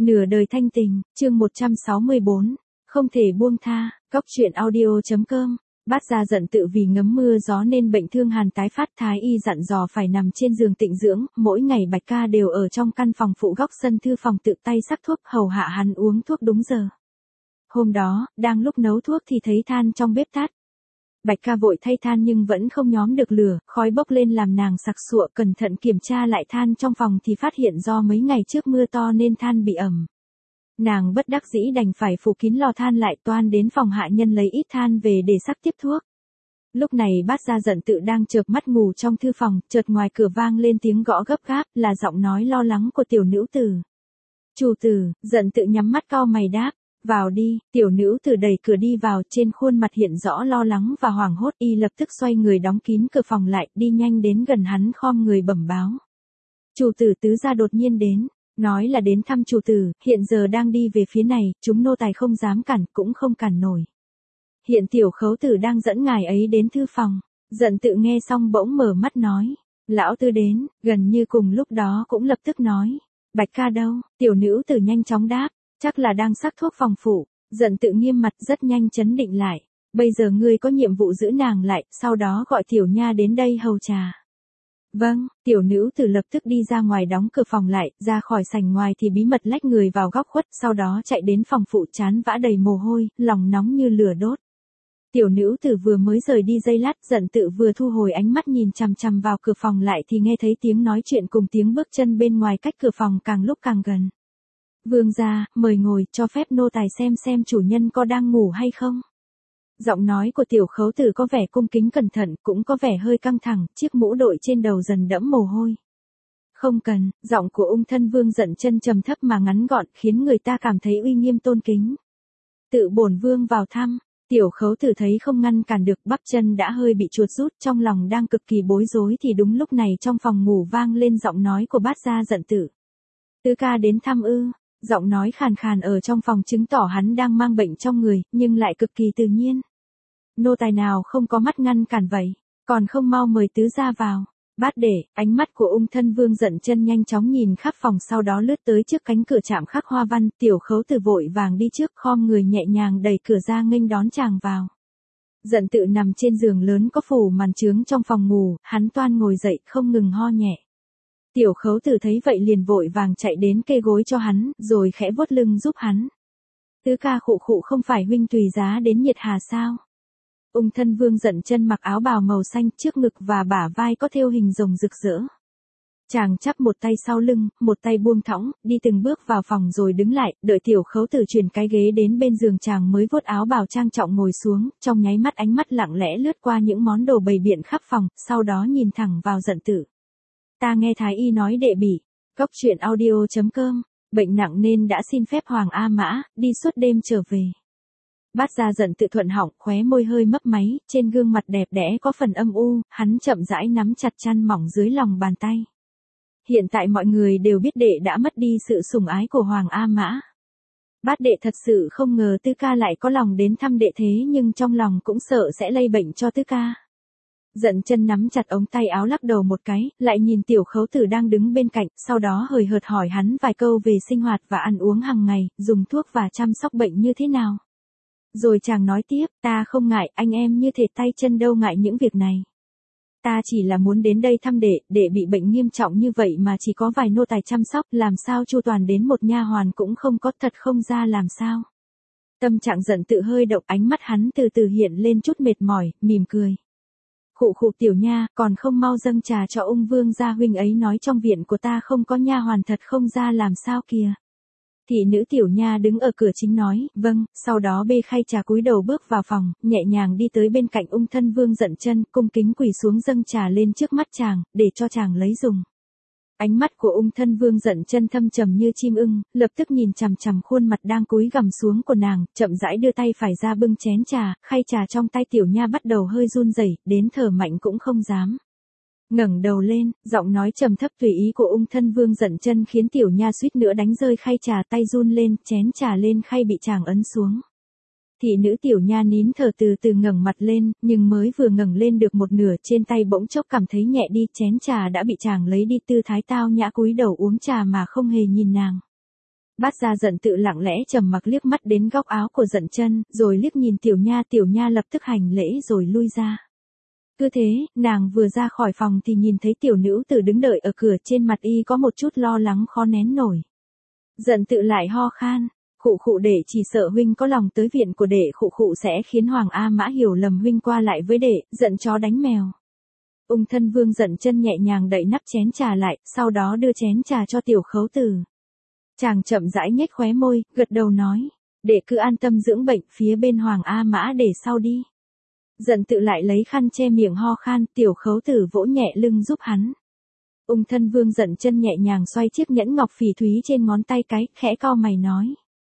Nửa đời thanh tình, chương 164, không thể buông tha, Cóc truyện audio.com. Bát Gia giận tự vì ngấm mưa gió nên bệnh thương hàn tái phát, thái y dặn dò phải nằm trên giường tịnh dưỡng, mỗi ngày Bạch Ca đều ở trong căn phòng phụ góc sân thư phòng tự tay sắc thuốc hầu hạ hắn uống thuốc đúng giờ. Hôm đó, đang lúc nấu thuốc thì thấy than trong bếp tắt. Bạch Ca vội thay than nhưng vẫn không nhóm được lửa, khói bốc lên làm nàng sặc sụa, cẩn thận kiểm tra lại than trong phòng thì phát hiện do mấy ngày trước mưa to nên than bị ẩm. Nàng bất đắc dĩ đành phải phủ kín lò than lại, toan đến phòng hạ nhân lấy ít than về để sắc tiếp thuốc. Lúc này Bát Gia giận tự đang chợp mắt ngủ trong thư phòng, chợt ngoài cửa vang lên tiếng gõ gấp gáp, là giọng nói lo lắng của tiểu nữ tử. Chủ tử, giận tự nhắm mắt cau mày đáp. Vào đi, tiểu nữ tử đẩy cửa đi vào, trên khuôn mặt hiện rõ lo lắng và hoảng hốt, y lập tức xoay người đóng kín cửa phòng lại, đi nhanh đến gần hắn khom người bẩm báo. Chủ tử tứ gia đột nhiên đến, nói là đến thăm chủ tử, hiện giờ đang đi về phía này, chúng nô tài không dám cản, cũng không cản nổi. Hiện tiểu khấu tử đang dẫn ngài ấy đến thư phòng, giận tự nghe xong bỗng mở mắt nói, lão tư đến, gần như cùng lúc đó cũng lập tức nói, Bạch Ca đâu, tiểu nữ tử nhanh chóng đáp. Chắc là đang sắc thuốc phòng phụ, giận tự nghiêm mặt rất nhanh chấn định lại. Bây giờ ngươi có nhiệm vụ giữ nàng lại, sau đó gọi tiểu nha đến đây hầu trà. Vâng, tiểu nữ tử lập tức đi ra ngoài đóng cửa phòng lại, ra khỏi sảnh ngoài thì bí mật lách người vào góc khuất, sau đó chạy đến phòng phụ trán vã đầy mồ hôi, lòng nóng như lửa đốt. Tiểu nữ tử vừa mới rời đi giây lát, giận tự vừa thu hồi ánh mắt nhìn chằm chằm vào cửa phòng lại thì nghe thấy tiếng nói chuyện cùng tiếng bước chân bên ngoài cách cửa phòng càng lúc càng gần. Vương gia, mời ngồi, cho phép nô tài xem chủ nhân có đang ngủ hay không. Giọng nói của tiểu khấu tử có vẻ cung kính cẩn thận, cũng có vẻ hơi căng thẳng, chiếc mũ đội trên đầu dần đẫm mồ hôi. Không cần, giọng của ung thân vương giận chân trầm thấp mà ngắn gọn, khiến người ta cảm thấy uy nghiêm tôn kính. Tự bổn vương vào thăm, tiểu khấu tử thấy không ngăn cản được, bắp chân đã hơi bị chuột rút, trong lòng đang cực kỳ bối rối thì đúng lúc này trong phòng ngủ vang lên giọng nói của Bát Gia giận tự. Tứ ca đến thăm ư? Giọng nói khàn khàn ở trong phòng chứng tỏ hắn đang mang bệnh trong người, nhưng lại cực kỳ tự nhiên. Nô tài nào không có mắt ngăn cản vậy, còn không mau mời tứ gia vào. Bát đệ, ánh mắt của ung thân vương giận chân nhanh chóng nhìn khắp phòng, sau đó lướt tới trước cánh cửa chạm khắc hoa văn, tiểu khấu tử vội vàng đi trước, khom người nhẹ nhàng đẩy cửa ra nghênh đón chàng vào. Giận tự nằm trên giường lớn có phủ màn trướng trong phòng ngủ, hắn toan ngồi dậy không ngừng ho nhẹ. Tiểu khấu tử thấy vậy liền vội vàng chạy đến kê gối cho hắn, rồi khẽ vuốt lưng giúp hắn. Tứ ca khụ khụ, không phải huynh tùy giá đến nhiệt hà sao? Ung thân vương giận chân mặc áo bào màu xanh, trước ngực và bả vai có thêu hình rồng rực rỡ. Chàng chắp một tay sau lưng, một tay buông thõng, đi từng bước vào phòng rồi đứng lại, đợi tiểu khấu tử chuyển cái ghế đến bên giường chàng mới vuốt áo bào trang trọng ngồi xuống, trong nháy mắt ánh mắt lặng lẽ lướt qua những món đồ bày biện khắp phòng, sau đó nhìn thẳng vào giận tự. Ta nghe thái y nói đệ bị, Cóc truyện audio.com, bệnh nặng nên đã xin phép Hoàng A Mã, đi suốt đêm trở về. Bát Gia giận tự thuận họng, khóe môi hơi mấp máy, trên gương mặt đẹp đẽ có phần âm u, hắn chậm rãi nắm chặt chăn mỏng dưới lòng bàn tay. Hiện tại mọi người đều biết đệ đã mất đi sự sủng ái của Hoàng A Mã. Bát đệ thật sự không ngờ tứ ca lại có lòng đến thăm đệ thế, nhưng trong lòng cũng sợ sẽ lây bệnh cho tứ ca. Giận chân nắm chặt ống tay áo lắc đầu một cái, lại nhìn tiểu khấu tử đang đứng bên cạnh, sau đó hời hợt hỏi hắn vài câu về sinh hoạt và ăn uống hàng ngày, dùng thuốc và chăm sóc bệnh như thế nào. Rồi chàng nói tiếp, ta không ngại, anh em như thể tay chân đâu ngại những việc này. Ta chỉ là muốn đến đây thăm đệ bị bệnh nghiêm trọng như vậy mà chỉ có vài nô tài chăm sóc, làm sao chu toàn đến một nha hoàn cũng không có, thật không ra làm sao. Tâm trạng giận tự hơi động, ánh mắt hắn từ từ hiện lên chút mệt mỏi, mỉm cười. Khụ khụ tiểu nha, còn không mau dâng trà cho ung vương gia, huynh ấy nói trong viện của ta không có nha hoàn, thật không ra làm sao kìa. Thị nữ tiểu nha đứng ở cửa chính nói, vâng, sau đó bê khay trà cúi đầu bước vào phòng, nhẹ nhàng đi tới bên cạnh ung thân vương giận chân, cung kính quỳ xuống dâng trà lên trước mắt chàng, để cho chàng lấy dùng. Ánh mắt của ung thân vương giận chân thâm trầm như chim ưng, lập tức nhìn chằm chằm khuôn mặt đang cúi gằm xuống của nàng, chậm rãi đưa tay phải ra bưng chén trà, khay trà trong tay tiểu nha bắt đầu hơi run rẩy, đến thở mạnh cũng không dám. Ngẩng đầu lên, giọng nói trầm thấp tùy ý của ung thân vương giận chân khiến tiểu nha suýt nữa đánh rơi khay trà, tay run lên, chén trà lên khay bị chàng ấn xuống. Thị nữ tiểu nha nín thở từ từ ngẩng mặt lên, nhưng mới vừa ngẩng lên được một nửa, trên tay bỗng chốc cảm thấy nhẹ đi, chén trà đã bị chàng lấy đi, tư thái tao nhã cúi đầu uống trà mà không hề nhìn nàng. Bát Gia Dận Tự lặng lẽ trầm mặc liếc mắt đến góc áo của Dận Chân, rồi liếc nhìn Tiểu Nha lập tức hành lễ rồi lui ra. Cứ thế, nàng vừa ra khỏi phòng thì nhìn thấy tiểu nữ tử đứng đợi ở cửa, trên mặt y có một chút lo lắng khó nén nổi. Dận Tự lại ho khan, khụ đệ chỉ sợ huynh có lòng tới viện của đệ, khụ sẽ khiến Hoàng A Mã hiểu lầm huynh qua lại với đệ, giận chó đánh mèo. Ung Thân Vương Dận Chân nhẹ nhàng đậy nắp chén trà lại, sau đó đưa chén trà cho Tiểu Khấu Tử. Chàng chậm rãi nhếch khóe môi, gật đầu nói, đệ cứ an tâm dưỡng bệnh, phía bên Hoàng A Mã để sau đi. Dận Tự lại lấy khăn che miệng ho khan, Tiểu Khấu Tử vỗ nhẹ lưng giúp hắn. Ung Thân Vương Dận Chân nhẹ nhàng xoay chiếc nhẫn ngọc phỉ thúy trên ngón tay cái, khẽ cau mày nói.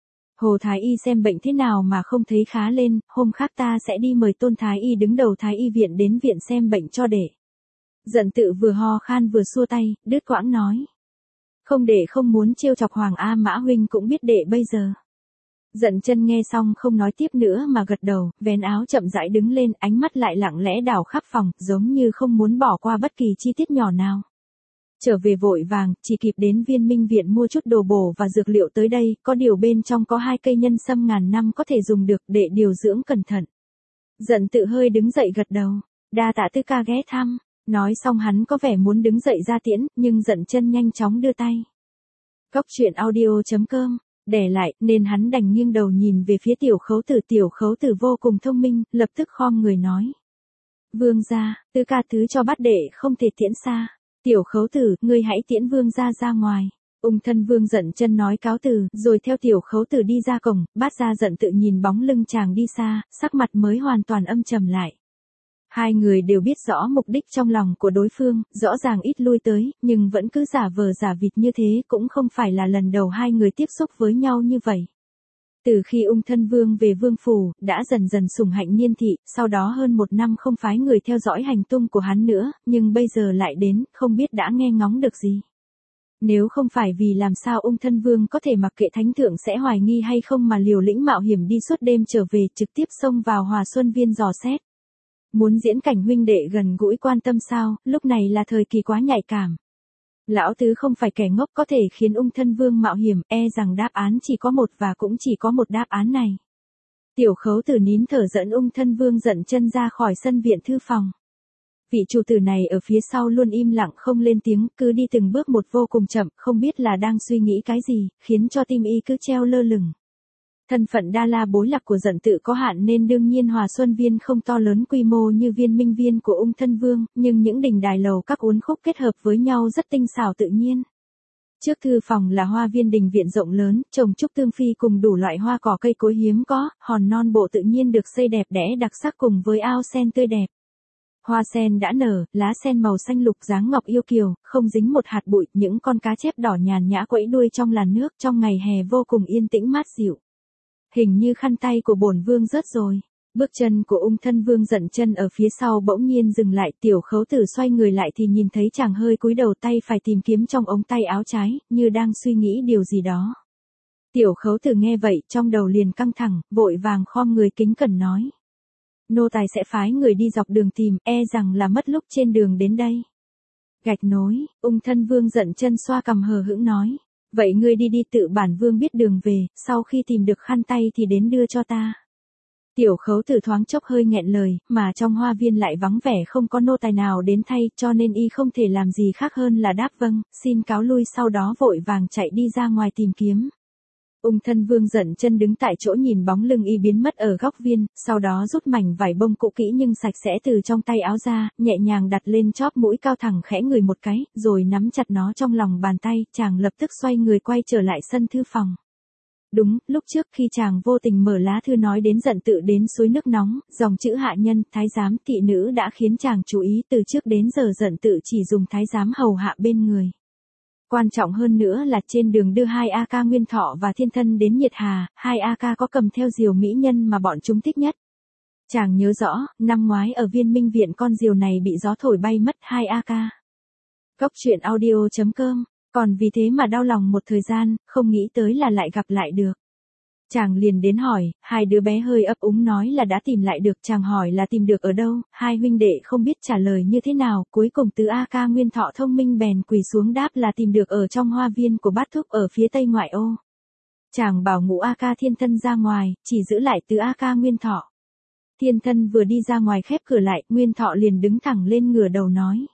Hồ Thái Y xem bệnh thế nào mà không thấy khá lên, hôm khác ta sẽ đi mời Tôn Thái Y đứng đầu Thái Y viện đến viện xem bệnh cho đệ. Dận Tự vừa ho khan vừa xua tay, đứt quãng nói. Không, đệ không muốn trêu chọc Hoàng A Mã huynh cũng biết đệ bây giờ. Dận Chân nghe xong không nói tiếp nữa mà gật đầu, vén áo chậm rãi đứng lên, ánh mắt lại lặng lẽ đảo khắp phòng, giống như không muốn bỏ qua bất kỳ chi tiết nhỏ nào. Trở về vội vàng, chỉ kịp đến Viên Minh viện mua chút đồ bổ và dược liệu tới đây, có điều bên trong có 2 cây nhân sâm ngàn năm có thể dùng được, để điều dưỡng cẩn thận. Dận Tự hơi đứng dậy gật đầu, đa tạ Tư ca ghé thăm. Nói xong hắn có vẻ muốn đứng dậy ra tiễn, nhưng Dận Chân nhanh chóng đưa tay. Góc truyện audio.com, để lại, nên hắn đành nghiêng đầu nhìn về phía Tiểu Khấu Tử. Tiểu Khấu Tử vô cùng thông minh, lập tức khom người nói. Vương gia, Tư ca thứ cho bắt đệ không thể tiễn xa. Tiểu Khấu Tử, ngươi hãy tiễn vương gia ra ngoài. Ung Thân Vương Dận Chân nói cáo từ, rồi theo Tiểu Khấu Tử đi ra cổng. Bát Gia Dận Tự nhìn bóng lưng chàng đi xa, sắc mặt mới hoàn toàn âm trầm lại. Hai người đều biết rõ mục đích trong lòng của đối phương, rõ ràng ít lui tới, nhưng vẫn cứ giả vờ giả vịt như thế, cũng không phải là lần đầu hai người tiếp xúc với nhau như vậy. Từ khi Ung Thân Vương về vương phủ, đã dần dần sủng hạnh Niên thị, sau đó hơn 1 năm không phái người theo dõi hành tung của hắn nữa, nhưng bây giờ lại đến, không biết đã nghe ngóng được gì. Nếu không phải vì làm sao Ung Thân Vương có thể mặc kệ thánh thượng sẽ hoài nghi hay không mà liều lĩnh mạo hiểm đi suốt đêm trở về, trực tiếp xông vào Hòa Xuân Viên dò xét. Muốn diễn cảnh huynh đệ gần gũi quan tâm sao, lúc này là thời kỳ quá nhạy cảm. Lão tứ không phải kẻ ngốc, có thể khiến Ung Thân Vương mạo hiểm, e rằng đáp án chỉ có một và cũng chỉ có một đáp án này. Tiểu Khấu Tử nín thở dẫn Ung Thân Vương Dận Chân ra khỏi sân viện thư phòng. Vị chủ tử này ở phía sau luôn im lặng không lên tiếng, cứ đi từng bước một vô cùng chậm, không biết là đang suy nghĩ cái gì, khiến cho tim y cứ treo lơ lửng. Thân phận đa la bối lạc của Dận Tự có hạn nên đương nhiên Hòa Xuân Viên không to lớn quy mô như Viên Minh Viên của Ung Thân Vương, nhưng những đình đài lầu các uốn khúc kết hợp với nhau rất tinh xảo tự nhiên. Trước thư phòng là hoa viên đình viện rộng lớn, trồng trúc tương phi cùng đủ loại hoa cỏ cây cối hiếm có, hòn non bộ tự nhiên được xây đẹp đẽ đặc sắc cùng với ao sen tươi đẹp. Hoa sen đã nở, lá sen màu xanh lục dáng ngọc yêu kiều, không dính một hạt bụi, những con cá chép đỏ nhàn nhã quẫy đuôi trong làn nước, trong ngày hè vô cùng yên tĩnh mát dịu. Hình như khăn tay của bổn vương rớt rồi. Bước chân của Ung Thân Vương Dận Chân ở phía sau bỗng nhiên dừng lại, Tiểu Khấu Tử xoay người lại thì nhìn thấy chàng hơi cúi đầu, tay phải tìm kiếm trong ống tay áo trái, như đang suy nghĩ điều gì đó. Tiểu Khấu Tử nghe vậy, trong đầu liền căng thẳng, vội vàng khom người kính cẩn nói. Nô tài sẽ phái người đi dọc đường tìm, e rằng là mất lúc trên đường đến đây. Gạch nối, Ung Thân Vương Dận Chân xoa cằm hờ hững nói. Vậy ngươi đi tự bản vương biết đường về, sau khi tìm được khăn tay thì đến đưa cho ta. Tiểu Khấu Tử thoáng chốc hơi nghẹn lời, mà trong hoa viên lại vắng vẻ không có nô tài nào đến thay, cho nên y không thể làm gì khác hơn là đáp vâng, xin cáo lui, sau đó vội vàng chạy đi ra ngoài tìm kiếm. Ung Thân Vương Dận Chân đứng tại chỗ nhìn bóng lưng y biến mất ở góc viên, sau đó rút mảnh vải bông cũ kỹ nhưng sạch sẽ từ trong tay áo ra, nhẹ nhàng đặt lên chóp mũi cao thẳng khẽ ngửi một cái, rồi nắm chặt nó trong lòng bàn tay, chàng lập tức xoay người quay trở lại sân thư phòng. Đúng, lúc trước khi chàng vô tình mở lá thư nói đến Dận Tự đến suối nước nóng, dòng chữ hạ nhân, thái giám, thị nữ đã khiến chàng chú ý, từ trước đến giờ Dận Tự chỉ dùng thái giám hầu hạ bên người. Quan trọng hơn nữa là trên đường đưa 2 A ca Nguyên Thọ và Thiên Thân đến Nhiệt Hà, 2 A ca có cầm theo diều mỹ nhân mà bọn chúng thích nhất. Chàng nhớ rõ, năm ngoái ở Viên Minh viện con diều này bị gió thổi bay mất 2 A ca. Góc truyện audio.com, còn vì thế mà đau lòng một thời gian, không nghĩ tới là lại gặp lại được. Chàng liền đến hỏi, 2 đứa bé hơi ấp úng nói là đã tìm lại được, chàng hỏi là tìm được ở đâu, 2 huynh đệ không biết trả lời như thế nào, cuối cùng tứ A ca Nguyên Thọ thông minh bèn quỳ xuống đáp là tìm được ở trong hoa viên của Bát Thúc ở phía tây ngoại ô. Chàng bảo Ngũ A Ca Thiên Thân ra ngoài, chỉ giữ lại Tứ A Ca Nguyên Thọ. Thiên Thân vừa đi ra ngoài khép cửa lại, Nguyên Thọ liền đứng thẳng lên ngửa đầu nói.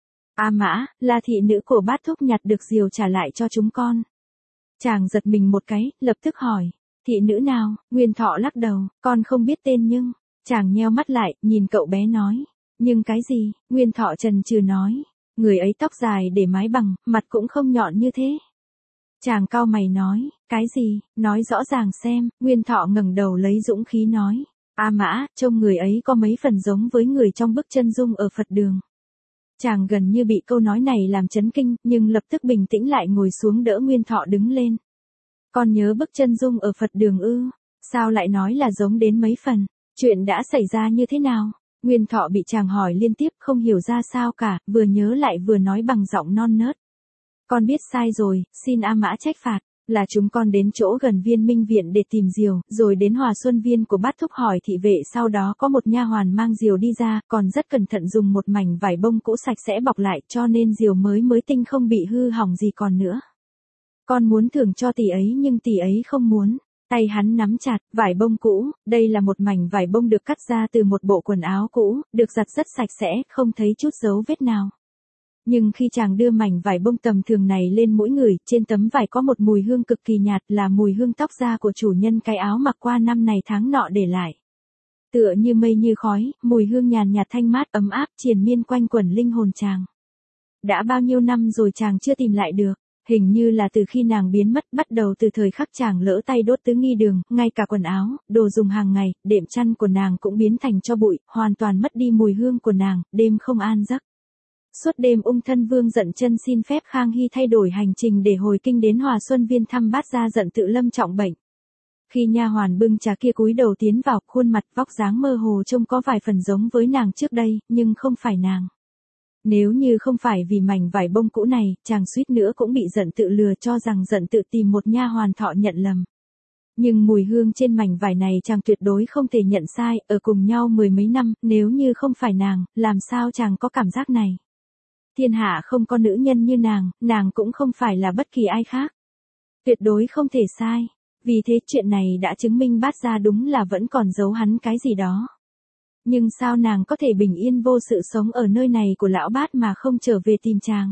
A Mã, là thị nữ của Bát Thúc nhặt được diều trả lại cho chúng con. Chàng giật mình một cái, lập tức hỏi. Thị nữ nào? Nguyên Thọ lắc đầu, con không biết tên nhưng. Chàng nheo mắt lại, nhìn cậu bé nói. Nhưng cái gì? Nguyên Thọ chần chừ nói. Người ấy tóc dài để mái bằng, mặt cũng không nhọn như thế. Chàng cau mày nói. Cái gì? Nói rõ ràng xem. Nguyên Thọ ngẩng đầu lấy dũng khí nói. A Mã, trông người ấy có mấy phần giống với người trong bức chân dung ở Phật đường. Chàng gần như bị câu nói này làm chấn kinh, nhưng lập tức bình tĩnh lại ngồi xuống đỡ Nguyên Thọ đứng lên. Con nhớ bức chân dung ở Phật đường ư? Sao lại nói là giống đến mấy phần? Chuyện đã xảy ra như thế nào? Nguyên Thọ bị chàng hỏi liên tiếp không hiểu ra sao cả, vừa nhớ lại vừa nói bằng giọng non nớt. Con biết sai rồi, xin A Mã trách phạt. Là chúng con đến chỗ gần Viên Minh Viện để tìm diều, rồi đến Hòa Xuân Viên của Bát Thúc hỏi thị vệ, sau đó có một nha hoàn mang diều đi ra, còn rất cẩn thận dùng một mảnh vải bông cũ sạch sẽ bọc lại, cho nên diều mới tinh không bị hư hỏng gì còn nữa. Con muốn thưởng cho tỷ ấy nhưng tỷ ấy không muốn. Tay hắn nắm chặt, vải bông cũ, đây là một mảnh vải bông được cắt ra từ một bộ quần áo cũ, được giặt rất sạch sẽ, không thấy chút dấu vết nào. Nhưng khi chàng đưa mảnh vải bông tầm thường này lên mũi người, trên tấm vải có một mùi hương cực kỳ nhạt, là mùi hương tóc da của chủ nhân cái áo mặc qua năm này tháng nọ để lại. Tựa như mây như khói, mùi hương nhàn nhạt thanh mát ấm áp triền miên quanh quẩn linh hồn chàng. Đã bao nhiêu năm rồi chàng chưa tìm lại được, hình như là từ khi nàng biến mất, bắt đầu từ thời khắc chàng lỡ tay đốt tứ nghi đường, ngay cả quần áo, đồ dùng hàng ngày, đệm chăn của nàng cũng biến thành tro bụi, hoàn toàn mất đi mùi hương của nàng, đêm không an giấc. Suốt đêm Ung Thân Vương Dận Chân xin phép Khang Hy thay đổi hành trình để hồi kinh đến Hòa Xuân Viên thăm Bát Gia Dận Tự lâm trọng bệnh. Khi nha hoàn bưng trà kia cúi đầu tiến vào, khuôn mặt vóc dáng mơ hồ trông có vài phần giống với nàng trước đây, nhưng không phải nàng. Nếu như không phải vì mảnh vải bông cũ này, chàng suýt nữa cũng bị Dận Tự lừa cho rằng Dận Tự tìm một nha hoàn thọ nhận lầm. Nhưng mùi hương trên mảnh vải này chàng tuyệt đối không thể nhận sai, ở cùng nhau mười mấy năm, nếu như không phải nàng, làm sao chàng có cảm giác này. Thiên hạ không có nữ nhân như nàng cũng không phải là bất kỳ ai khác. Tuyệt đối không thể sai. Vì thế chuyện này đã chứng minh Bát Gia đúng là vẫn còn giấu hắn cái gì đó. Nhưng sao nàng có thể bình yên vô sự sống ở nơi này của lão Bát mà không trở về tìm chàng?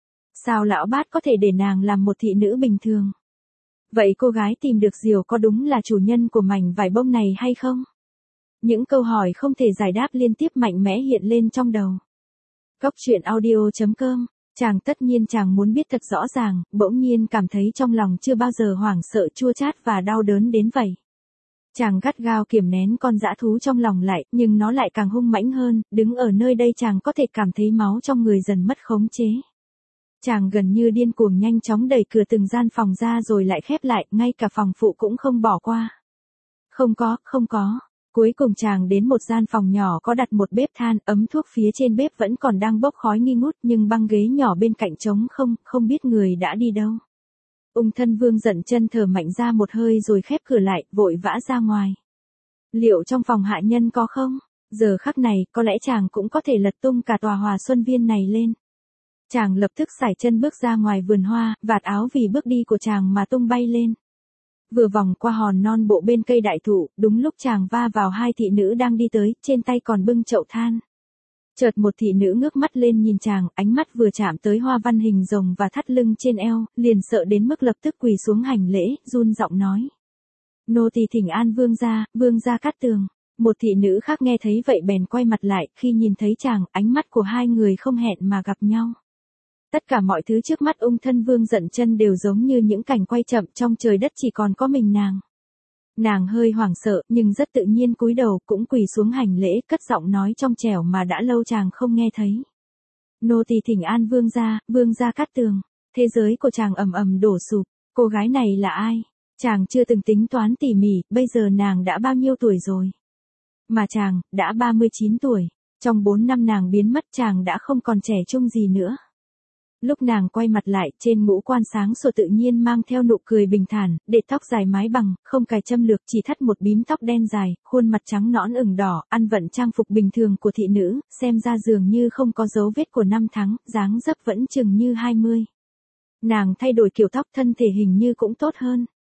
Sao lão Bát có thể để nàng làm một thị nữ bình thường? Vậy cô gái tìm được diều có đúng là chủ nhân của mảnh vải bông này hay không? Những câu hỏi không thể giải đáp liên tiếp mạnh mẽ hiện lên trong đầu. Góc truyện audio.com, chàng tất nhiên chàng muốn biết thật rõ ràng, bỗng nhiên cảm thấy trong lòng chưa bao giờ hoảng sợ chua chát và đau đớn đến vậy. Chàng gắt gao kiềm nén con dã thú trong lòng lại, nhưng nó lại càng hung mãnh hơn, đứng ở nơi đây chàng có thể cảm thấy máu trong người dần mất khống chế. Chàng gần như điên cuồng nhanh chóng đẩy cửa từng gian phòng ra rồi lại khép lại, ngay cả phòng phụ cũng không bỏ qua. Không có. Cuối cùng chàng đến một gian phòng nhỏ có đặt một bếp than, ấm thuốc phía trên bếp vẫn còn đang bốc khói nghi ngút, nhưng băng ghế nhỏ bên cạnh trống không biết người đã đi đâu. Ung Thân Vương Dận Chân thở mạnh ra một hơi rồi khép cửa lại, vội vã ra ngoài. Liệu trong phòng hạ nhân có không? Giờ khắc này, có lẽ chàng cũng có thể lật tung cả tòa Hòa Xuân Viên này lên. Chàng lập tức sải chân bước ra ngoài vườn hoa, vạt áo vì bước đi của chàng mà tung bay lên. Vừa vòng qua hòn non bộ bên cây đại thụ, đúng lúc chàng va vào hai thị nữ đang đi tới, trên tay còn bưng chậu than. Chợt một thị nữ ngước mắt lên nhìn chàng, ánh mắt vừa chạm tới hoa văn hình rồng và thắt lưng trên eo, liền sợ đến mức lập tức quỳ xuống hành lễ, run giọng nói. Nô tỳ thỉnh an vương gia Cát Tường. Một thị nữ khác nghe thấy vậy bèn quay mặt lại, khi nhìn thấy chàng, ánh mắt của hai người không hẹn mà gặp nhau. Tất cả mọi thứ trước mắt Ung Thân Vương Dận Chân đều giống như những cảnh quay chậm, trong trời đất chỉ còn có mình nàng. Nàng hơi hoảng sợ, nhưng rất tự nhiên cúi đầu, cũng quỳ xuống hành lễ, cất giọng nói trong trẻo mà đã lâu chàng không nghe thấy. Nô tỳ thỉnh an vương gia Cát Tường. Thế giới của chàng ầm ầm đổ sụp. Cô gái này là ai? Chàng chưa từng tính toán tỉ mỉ, bây giờ nàng đã bao nhiêu tuổi rồi? Mà chàng, đã 39 tuổi. Trong 4 năm nàng biến mất chàng đã không còn trẻ trung gì nữa. Lúc nàng quay mặt lại, trên ngũ quan sáng sủa tự nhiên mang theo nụ cười bình thản, để tóc dài mái bằng, không cài châm lược, chỉ thắt một bím tóc đen dài, khuôn mặt trắng nõn ửng đỏ, ăn vận trang phục bình thường của thị nữ, xem ra dường như không có dấu vết của năm tháng, dáng dấp vẫn chừng như 20. Nàng thay đổi kiểu tóc, thân thể hình như cũng tốt hơn.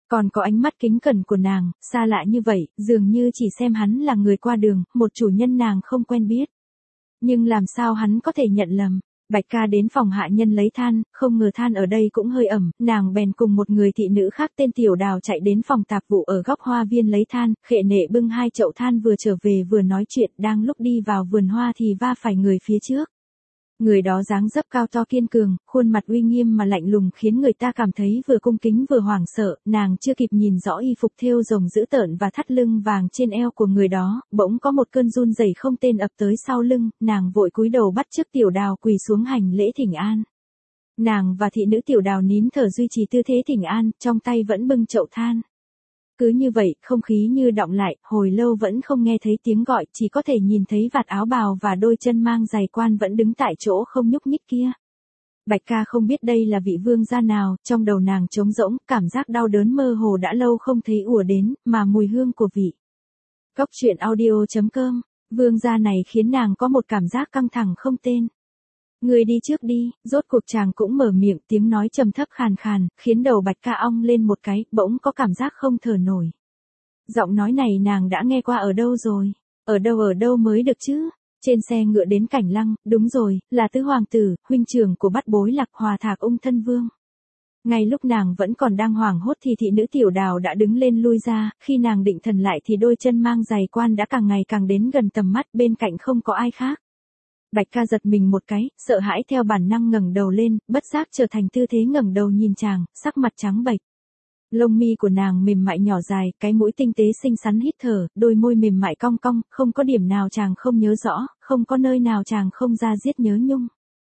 Còn có ánh mắt kính cẩn của nàng, xa lạ như vậy, dường như chỉ xem hắn là người qua đường, một chủ nhân nàng không quen biết. Nhưng làm sao hắn có thể nhận lầm? Bạch ca đến phòng hạ nhân lấy than, không ngờ than ở đây cũng hơi ẩm, nàng bèn cùng một người thị nữ khác tên Tiểu Đào chạy đến phòng tạp vụ ở góc hoa viên lấy than, khệ nệ bưng 2 chậu than vừa trở về vừa nói chuyện, đang lúc đi vào vườn hoa thì va phải người phía trước. Người đó dáng dấp cao to kiên cường, khuôn mặt uy nghiêm mà lạnh lùng khiến người ta cảm thấy vừa cung kính vừa hoảng sợ, nàng chưa kịp nhìn rõ y phục thêu rồng dữ tợn và thắt lưng vàng trên eo của người đó, bỗng có một cơn run rẩy không tên ập tới sau lưng, nàng vội cúi đầu bắt chước Tiểu Đào quỳ xuống hành lễ thỉnh an. Nàng và thị nữ Tiểu Đào nín thở duy trì tư thế thỉnh an, trong tay vẫn bưng chậu than. Cứ như vậy, không khí như đọng lại, hồi lâu vẫn không nghe thấy tiếng gọi, chỉ có thể nhìn thấy vạt áo bào và đôi chân mang giày quan vẫn đứng tại chỗ không nhúc nhích kia. Bạch ca không biết đây là vị vương gia nào, trong đầu nàng trống rỗng, cảm giác đau đớn mơ hồ đã lâu không thấy ùa đến, mà mùi hương của vị. Cốc truyện audio.com, vương gia này khiến nàng có một cảm giác căng thẳng không tên. Người đi trước đi, rốt cuộc chàng cũng mở miệng, tiếng nói trầm thấp khàn khàn, khiến đầu Bạch ca ong lên một cái, bỗng có cảm giác không thở nổi. Giọng nói này nàng đã nghe qua ở đâu rồi? Ở đâu mới được chứ? Trên xe ngựa đến Cảnh Lăng, đúng rồi, là tứ hoàng tử, huynh trưởng của bát bối Lạc Hòa Thạc Ung thân vương. Ngay lúc nàng vẫn còn đang hoảng hốt thì thị nữ Tiểu Đào đã đứng lên lui ra, khi nàng định thần lại thì đôi chân mang giày quan đã càng ngày càng đến gần tầm mắt, bên cạnh không có ai khác. Bạch ca giật mình một cái, sợ hãi theo bản năng ngẩng đầu lên, bất giác trở thành tư thế ngẩng đầu nhìn chàng, sắc mặt trắng bệch. Lông mi của nàng mềm mại nhỏ dài, cái mũi tinh tế xinh xắn hít thở, đôi môi mềm mại cong cong, không có điểm nào chàng không nhớ rõ, không có nơi nào chàng không ra diết nhớ nhung.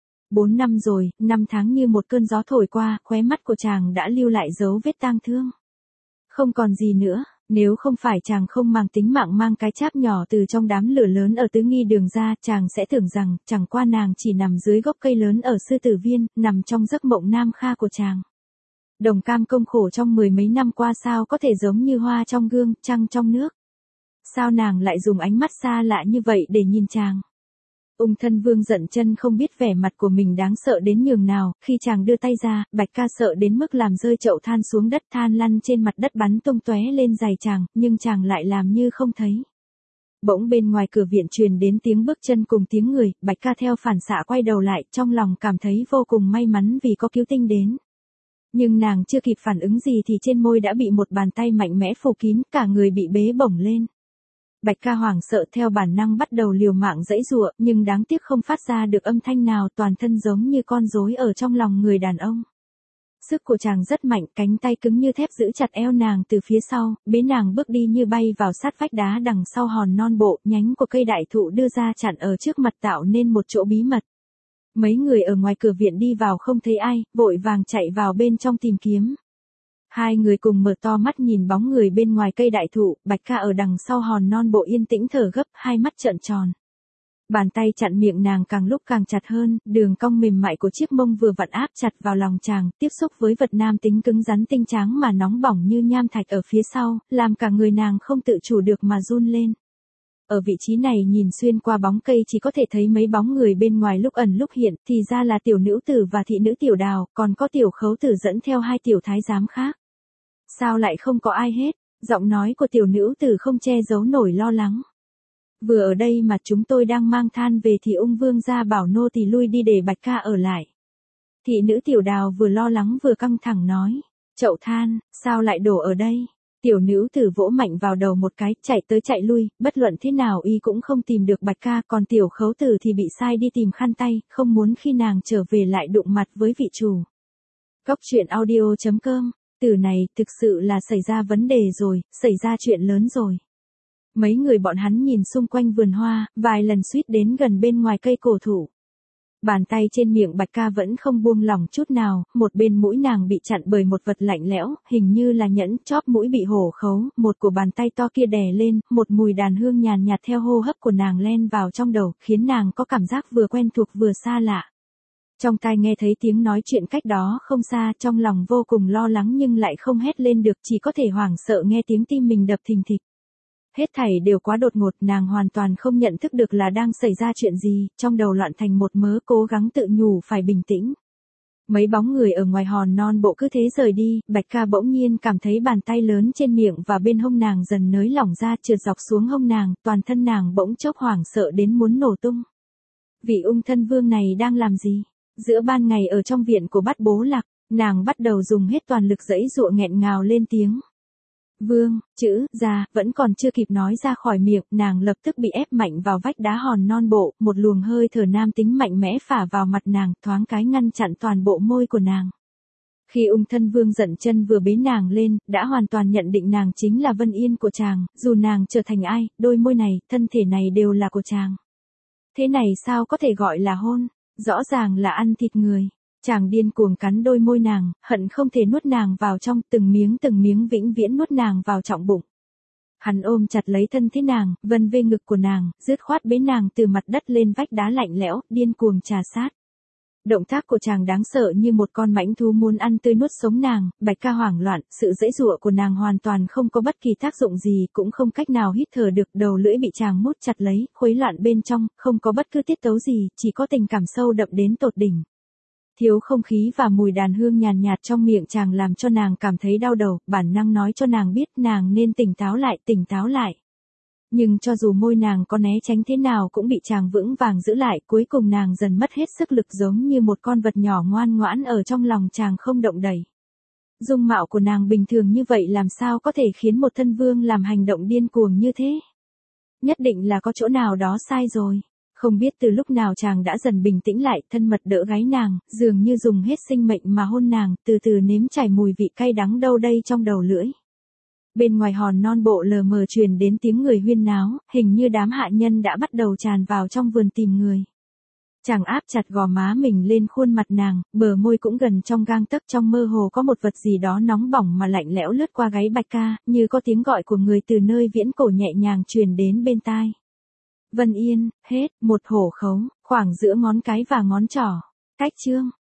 4 năm rồi, 5 tháng như một cơn gió thổi qua, khóe mắt của chàng đã lưu lại dấu vết tang thương. Không còn gì nữa, nếu không phải chàng không mang tính mạng mang cái cháp nhỏ từ trong đám lửa lớn ở Tứ Nghi Đường ra, chàng sẽ tưởng rằng, chẳng qua nàng chỉ nằm dưới gốc cây lớn ở Sư Tử Viên, nằm trong giấc mộng nam kha của chàng. Đồng cam công khổ trong 10 mấy năm qua sao có thể giống như hoa trong gương, trăng trong nước. Sao nàng lại dùng ánh mắt xa lạ như vậy để nhìn chàng? Ung thân vương giận chân không biết vẻ mặt của mình đáng sợ đến nhường nào, khi chàng đưa tay ra, Bạch ca sợ đến mức làm rơi chậu than xuống đất, than lăn trên mặt đất bắn tung tóe lên giày chàng, nhưng chàng lại làm như không thấy. Bỗng bên ngoài cửa viện truyền đến tiếng bước chân cùng tiếng người, Bạch ca theo phản xạ quay đầu lại, trong lòng cảm thấy vô cùng may mắn vì có cứu tinh đến. Nhưng nàng chưa kịp phản ứng gì thì trên môi đã bị một bàn tay mạnh mẽ phủ kín, cả người bị bế bổng lên. Bạch ca hoảng sợ theo bản năng bắt đầu liều mạng giãy giụa, nhưng đáng tiếc không phát ra được âm thanh nào, toàn thân giống như con rối ở trong lòng người đàn ông. Sức của chàng rất mạnh, cánh tay cứng như thép giữ chặt eo nàng từ phía sau, bế nàng bước đi như bay vào sát vách đá đằng sau hòn non bộ, nhánh của cây đại thụ đưa ra chặn ở trước mặt tạo nên một chỗ bí mật. Mấy người ở ngoài cửa viện đi vào không thấy ai, vội vàng chạy vào bên trong tìm kiếm. Hai người cùng mở to mắt nhìn bóng người bên ngoài cây đại thụ, Bạch ca ở đằng sau hòn non bộ yên tĩnh thở gấp, hai mắt trợn tròn. Bàn tay chặn miệng nàng càng lúc càng chặt hơn, đường cong mềm mại của chiếc mông vừa vặn áp chặt vào lòng chàng, tiếp xúc với vật nam tính cứng rắn tinh tráng mà nóng bỏng như nham thạch ở phía sau, làm cả người nàng không tự chủ được mà run lên. Ở vị trí này nhìn xuyên qua bóng cây chỉ có thể thấy mấy bóng người bên ngoài lúc ẩn lúc hiện, thì ra là tiểu nữ tử và thị nữ Tiểu Đào, còn có tiểu khấu tử dẫn theo 2 tiểu thái giám khác. Sao lại không có ai hết? Giọng nói của tiểu nữ tử không che giấu nổi lo lắng. Vừa ở đây mà chúng tôi đang mang than về thì ung vương gia bảo nô tỳ lui đi để Bạch ca ở lại. Thị nữ Tiểu Đào vừa lo lắng vừa căng thẳng nói. Chậu than, sao lại đổ ở đây? Tiểu nữ tử vỗ mạnh vào đầu một cái, chạy tới chạy lui, bất luận thế nào y cũng không tìm được Bạch ca, còn tiểu khấu tử thì bị sai đi tìm khăn tay, không muốn khi nàng trở về lại đụng mặt với vị chủ. Cốc truyện audio.com, từ này thực sự là xảy ra vấn đề rồi, xảy ra chuyện lớn rồi. Mấy người bọn hắn nhìn xung quanh vườn hoa, vài lần suýt đến gần bên ngoài cây cổ thụ. Bàn tay trên miệng Bạch ca vẫn không buông lỏng chút nào, một bên mũi nàng bị chặn bởi một vật lạnh lẽo, hình như là nhẫn, chóp mũi bị hổ khấu, một của bàn tay to kia đè lên, một mùi đàn hương nhàn nhạt theo hô hấp của nàng len vào trong đầu, khiến nàng có cảm giác vừa quen thuộc vừa xa lạ. Trong tai nghe thấy tiếng nói chuyện cách đó không xa, trong lòng vô cùng lo lắng nhưng lại không hét lên được, chỉ có thể hoảng sợ nghe tiếng tim mình đập thình thịch. Hết thảy đều quá đột ngột, nàng hoàn toàn không nhận thức được là đang xảy ra chuyện gì, trong đầu loạn thành một mớ, cố gắng tự nhủ phải bình tĩnh. Mấy bóng người ở ngoài hòn non bộ cứ thế rời đi, Bạch Ca bỗng nhiên cảm thấy bàn tay lớn trên miệng và bên hông nàng dần nới lỏng ra trượt dọc xuống hông nàng, toàn thân nàng bỗng chốc hoảng sợ đến muốn nổ tung. Vị ung thân vương này đang làm gì? Giữa ban ngày ở trong viện của Bát Bố Lạc, nàng bắt đầu dùng hết toàn lực giãy giụa nghẹn ngào lên tiếng. Vương, chữ, ra, vẫn còn chưa kịp nói ra khỏi miệng, nàng lập tức bị ép mạnh vào vách đá hòn non bộ, một luồng hơi thở nam tính mạnh mẽ phả vào mặt nàng, thoáng cái ngăn chặn toàn bộ môi của nàng. Khi ung thân vương giận chân vừa bế nàng lên, đã hoàn toàn nhận định nàng chính là Vân Yên của chàng, dù nàng trở thành ai, đôi môi này, thân thể này đều là của chàng. Thế này sao có thể gọi là hôn, rõ ràng là ăn thịt người. Chàng điên cuồng cắn đôi môi nàng, hận không thể nuốt nàng vào trong, từng miếng vĩnh viễn nuốt nàng vào trọng bụng. Hắn ôm chặt lấy thân thế nàng, vân vê ngực của nàng, dứt khoát bế nàng từ mặt đất lên vách đá lạnh lẽo, điên cuồng trà sát. Động tác của chàng đáng sợ như một con mãnh thú muốn ăn tươi nuốt sống nàng, Bạch Ca hoảng loạn, sự giãy giụa của nàng hoàn toàn không có bất kỳ tác dụng gì, cũng không cách nào hít thở được, đầu lưỡi bị chàng mút chặt lấy, khuấy loạn bên trong, không có bất cứ tiết tấu gì, chỉ có tình cảm sâu đậm đến tột đỉnh. Thiếu không khí và mùi đàn hương nhàn nhạt trong miệng chàng làm cho nàng cảm thấy đau đầu, bản năng nói cho nàng biết nàng nên tỉnh táo lại. Nhưng cho dù môi nàng có né tránh thế nào cũng bị chàng vững vàng giữ lại, cuối cùng nàng dần mất hết sức lực giống như một con vật nhỏ ngoan ngoãn ở trong lòng chàng không động đậy. Dung mạo của nàng bình thường như vậy làm sao có thể khiến một thân vương làm hành động điên cuồng như thế? Nhất định là có chỗ nào đó sai rồi. Không biết từ lúc nào chàng đã dần bình tĩnh lại, thân mật đỡ gáy nàng, dường như dùng hết sinh mệnh mà hôn nàng, từ từ nếm trải mùi vị cay đắng đâu đây trong đầu lưỡi. Bên ngoài hòn non bộ lờ mờ truyền đến tiếng người huyên náo, hình như đám hạ nhân đã bắt đầu tràn vào trong vườn tìm người. Chàng áp chặt gò má mình lên khuôn mặt nàng, bờ môi cũng gần trong gang tấc, trong mơ hồ có một vật gì đó nóng bỏng mà lạnh lẽo lướt qua gáy Bạch Ca, như có tiếng gọi của người từ nơi viễn cổ nhẹ nhàng truyền đến bên tai. Vân Yên, hết, một hổ khấu, khoảng giữa ngón cái và ngón trỏ. Cách chương.